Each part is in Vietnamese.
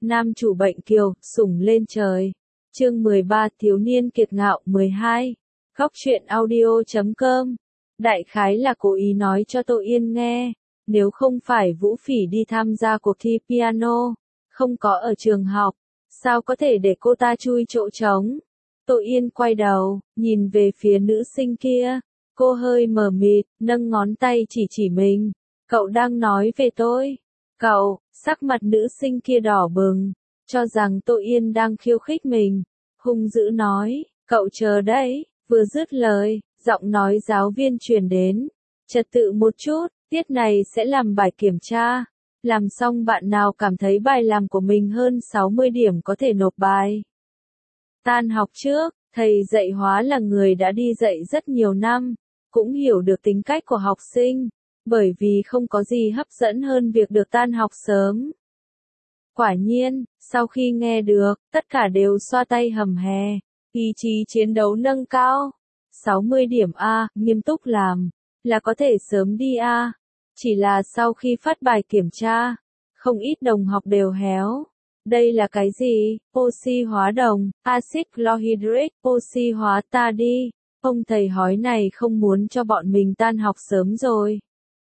Nam chủ bệnh kiều, sủng lên trời. Chương 13 Thiếu niên kiệt ngạo 12. Góc truyện audio.com. Đại khái là cố ý nói cho Tô Yên nghe, nếu không phải Vũ Phỉ đi tham gia cuộc thi piano, không có ở trường học, sao có thể để cô ta chui chỗ trống. Tô Yên quay đầu, nhìn về phía nữ sinh kia, cô hơi mờ mịt, nâng ngón tay chỉ mình. Cậu đang nói về tôi. Cậu, sắc mặt nữ sinh kia đỏ bừng, cho rằng Tô Yên đang khiêu khích mình. Hung dữ nói, cậu chờ đấy, vừa dứt lời, giọng nói giáo viên truyền đến. Trật tự một chút, tiết này sẽ làm bài kiểm tra. Làm xong bạn nào cảm thấy bài làm của mình hơn 60 điểm có thể nộp bài. Tan học trước, thầy dạy hóa là người đã đi dạy rất nhiều năm, cũng hiểu được tính cách của học sinh, bởi vì không có gì hấp dẫn hơn việc được tan học sớm. Quả nhiên, sau khi nghe được, tất cả đều xoa tay hầm hè, ý chí chiến đấu nâng cao. 60 điểm A, nghiêm túc làm, là có thể sớm đi A. Chỉ là sau khi phát bài kiểm tra, không ít đồng học đều héo. Đây là cái gì? Oxy hóa đồng, axit chlorhydric, oxy hóa ta đi. Ông thầy hói này không muốn cho bọn mình tan học sớm rồi.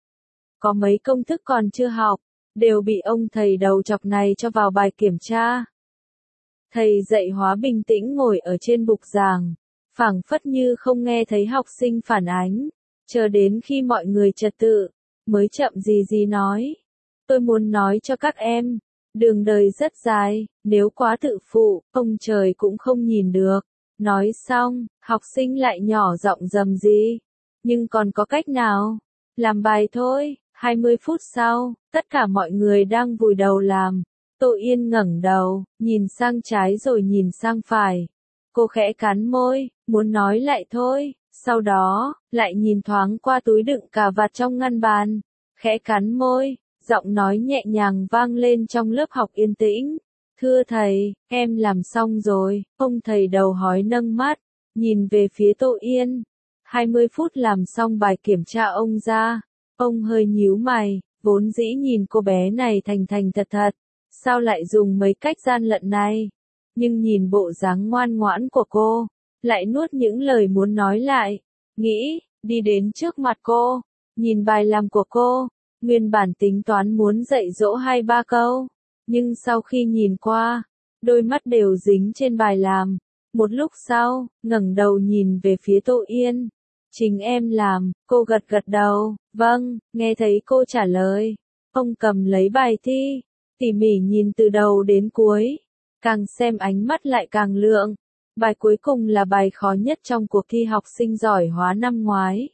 Có mấy công thức còn chưa học, đều bị ông thầy đầu chọc này cho vào bài kiểm tra. Thầy dạy hóa bình tĩnh ngồi ở trên bục giảng, phảng phất như không nghe thấy học sinh phản ánh, chờ đến khi mọi người trật tự, mới chậm gì nói. Tôi muốn nói cho các em, đường đời rất dài, nếu quá tự phụ, ông trời cũng không nhìn được. Nói xong, học sinh lại nhỏ giọng rầm rì. Nhưng còn có cách nào? Làm bài thôi. 20 phút sau, tất cả mọi người đang vùi đầu làm. Tô Yên ngẩng đầu, nhìn sang trái rồi nhìn sang phải. Cô khẽ cắn môi, muốn nói lại thôi. Sau đó, lại nhìn thoáng qua túi đựng cà vạt trong ngăn bàn. Khẽ cắn môi, giọng nói nhẹ nhàng vang lên trong lớp học yên tĩnh. Thưa thầy, em làm xong rồi. Ông thầy đầu hói nâng mắt, nhìn về phía Tô Yên. 20 phút làm xong bài kiểm tra ông ra. Ông hơi nhíu mày, vốn dĩ nhìn cô bé này thành thật. Sao lại dùng mấy cách gian lận này? Nhưng nhìn bộ dáng ngoan ngoãn của cô, lại nuốt những lời muốn nói lại. Nghĩ, đi đến trước mặt cô, nhìn bài làm của cô. Nguyên bản tính toán muốn dạy dỗ 2-3 câu. Nhưng sau khi nhìn qua, đôi mắt đều dính trên bài làm. Một lúc sau, ngẩng đầu nhìn về phía Tô Yên. Chính em làm, cô gật đầu, vâng, nghe thấy cô trả lời. Ông cầm lấy bài thi, tỉ mỉ nhìn từ đầu đến cuối. Càng xem ánh mắt lại càng lượng. Bài cuối cùng là bài khó nhất trong cuộc thi học sinh giỏi hóa năm ngoái.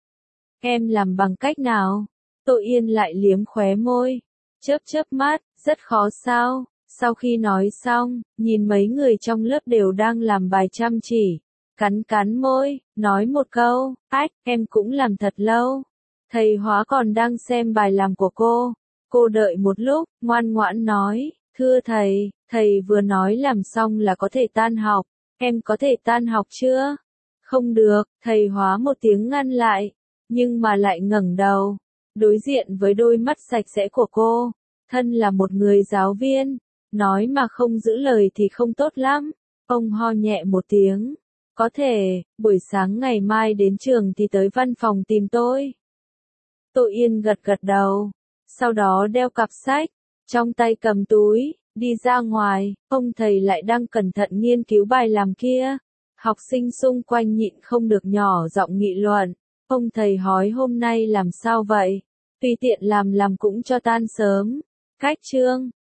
Em làm bằng cách nào? Tô Yên lại liếm khóe môi. Chớp mắt, rất khó sao? Sau khi nói xong, nhìn mấy người trong lớp đều đang làm bài chăm chỉ. Cắn môi, nói một câu, ách, em cũng làm thật lâu. Thầy hóa còn đang xem bài làm của cô. Cô đợi một lúc, ngoan ngoãn nói, thưa thầy, thầy vừa nói làm xong là có thể tan học. Em có thể tan học chưa? Không được, thầy hóa một tiếng ngăn lại, nhưng mà lại ngẩng đầu, đối diện với đôi mắt sạch sẽ của cô. Thân là một người giáo viên, nói mà không giữ lời thì không tốt lắm. Ông ho nhẹ một tiếng. Có thể, buổi sáng ngày mai đến trường thì tới văn phòng tìm tôi. Tô Yên gật đầu, sau đó đeo cặp sách, trong tay cầm túi, đi ra ngoài. Ông thầy lại đang cẩn thận nghiên cứu bài làm kia. Học sinh xung quanh nhịn không được nhỏ giọng nghị luận. Ông thầy hói hôm nay làm sao vậy? Tùy tiện làm cũng cho tan sớm. Cách chương.